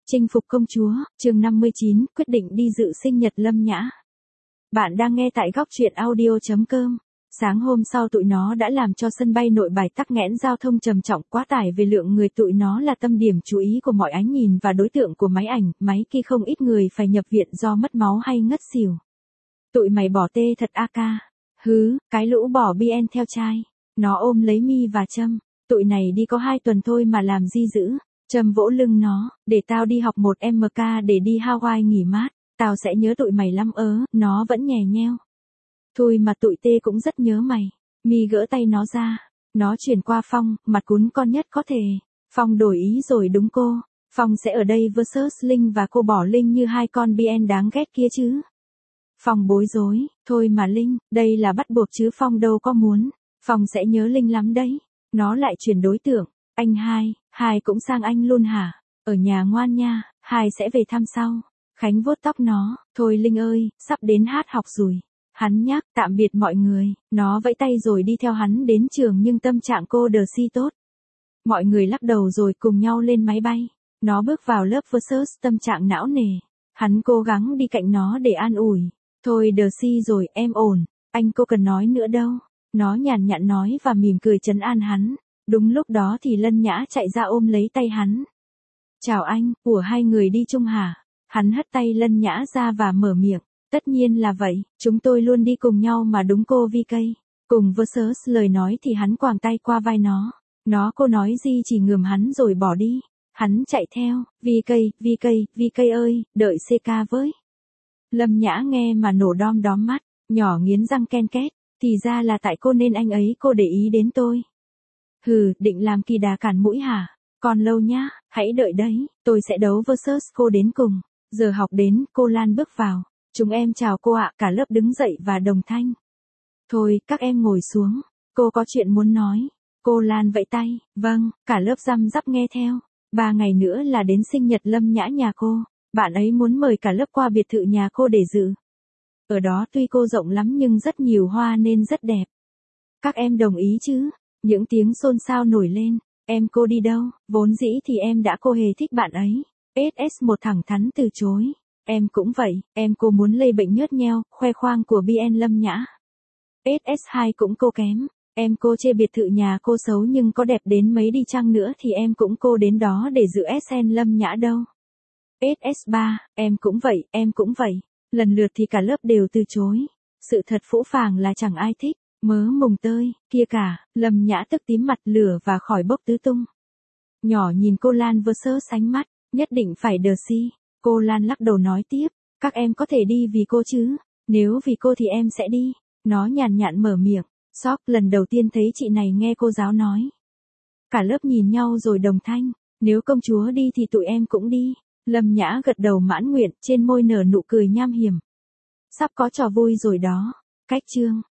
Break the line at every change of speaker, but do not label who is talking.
Chinh phục công chúa, chương 59, quyết định đi dự sinh nhật Lâm Nhã. Bạn đang nghe tại góc truyện audio.com. Sáng hôm sau tụi nó đã làm cho sân bay Nội Bài tắc nghẽn giao thông trầm trọng, quá tải về lượng người. Tụi nó là tâm điểm chú ý của mọi ánh nhìn và đối tượng của máy ảnh, máy kia không ít người phải nhập viện do mất máu hay ngất xỉu. Tụi mày bỏ tê thật a ca. Hứ, cái lũ bỏ BN theo trai. Nó ôm lấy Mi và Trâm. Tụi này đi có 2 tuần thôi mà làm gì dữ. Trâm vỗ lưng nó, để tao đi học 1 MK để đi Hawaii nghỉ mát, tao sẽ nhớ tụi mày lắm nó vẫn nhè nheo. Thôi mà tụi tê cũng rất nhớ mày. Mi gỡ tay nó ra, nó chuyển qua Phong, mặt cún con nhất có thể. Phong đổi ý rồi đúng cô, Phong sẽ ở đây versus Linh và cô bỏ Linh như 2 con BN đáng ghét kia chứ. Phong bối rối, thôi mà Linh, đây là bắt buộc chứ Phong đâu có muốn, Phong sẽ nhớ Linh lắm đấy. Nó lại chuyển đối tượng, anh Hai cũng sang anh luôn hả? Ở nhà ngoan nha, Hai sẽ về thăm sau. Khánh vuốt tóc nó, thôi Linh ơi, sắp đến hát học rồi. Hắn nhắc tạm biệt mọi người, nó vẫy tay rồi đi theo hắn đến trường nhưng tâm trạng cô đờ si tốt. Mọi người lắc đầu rồi cùng nhau lên máy bay. Nó bước vào lớp versus tâm trạng não nề. Hắn cố gắng đi cạnh nó để an ủi. Thôi đờ si rồi, em ổn, anh cô cần nói nữa đâu. Nó nhàn nhạt nói và mỉm cười trấn an hắn. Đúng lúc đó thì Lân Nhã chạy ra ôm lấy tay hắn. Chào anh, của 2 người đi chung hả? Hắn hất tay Lân Nhã ra và mở miệng. Tất nhiên là vậy, chúng tôi luôn đi cùng nhau mà đúng cô VK. Cùng versus lời nói thì hắn quàng tay qua vai nó. Cô nói gì chỉ ngườm hắn rồi bỏ đi. Hắn chạy theo, VK ơi, đợi CK với. Lâm Nhã nghe mà nổ đom đóm mắt, nhỏ nghiến răng ken két. Thì ra là tại cô nên anh ấy cô để ý đến tôi. Hừ, định làm kỳ đà cản mũi hả? Còn lâu nhá, hãy đợi đấy, tôi sẽ đấu versus cô đến cùng. Giờ học đến, cô Lan bước vào. Chúng em chào cô ạ, cả lớp đứng dậy và đồng thanh. Thôi, các em ngồi xuống, cô có chuyện muốn nói. Cô Lan vẫy tay, vâng, cả lớp răm rắp nghe theo. 3 ngày nữa là đến sinh nhật Lâm Nhã nhà cô, bạn ấy muốn mời cả lớp qua biệt thự nhà cô để dự. Ở đó tuy cô rộng lắm nhưng rất nhiều hoa nên rất đẹp. Các em đồng ý chứ? Những tiếng xôn xao nổi lên. Em cô đi đâu? Vốn dĩ thì em đã cô hề thích bạn ấy. SS1 thẳng thắn từ chối. Em cũng vậy, em cô muốn lây bệnh nhớt nheo, khoe khoang của BN Lâm Nhã. SS2 cũng cô kém. Em cô chê biệt thự nhà cô xấu nhưng có đẹp đến mấy đi chăng nữa thì em cũng cô đến đó để dự SN Lâm Nhã đâu. SS3, em cũng vậy. Lần lượt thì cả lớp đều từ chối. Sự thật phũ phàng là chẳng ai thích. Mớ mồng tơi, kia cả, Lâm Nhã tức tím mặt lửa và khỏi bốc tứ tung. Nhỏ nhìn cô Lan versus ánh mắt, nhất định phải đờ si. Cô Lan lắc đầu nói tiếp, các em có thể đi vì cô chứ, nếu vì cô thì em sẽ đi. Nó nhàn nhạt mở miệng, sóc lần đầu tiên thấy chị này nghe cô giáo nói. Cả lớp nhìn nhau rồi đồng thanh, nếu công chúa đi thì tụi em cũng đi. Lâm Nhã gật đầu mãn nguyện, trên môi nở nụ cười nham hiểm. Sắp có trò vui rồi đó. Cách chương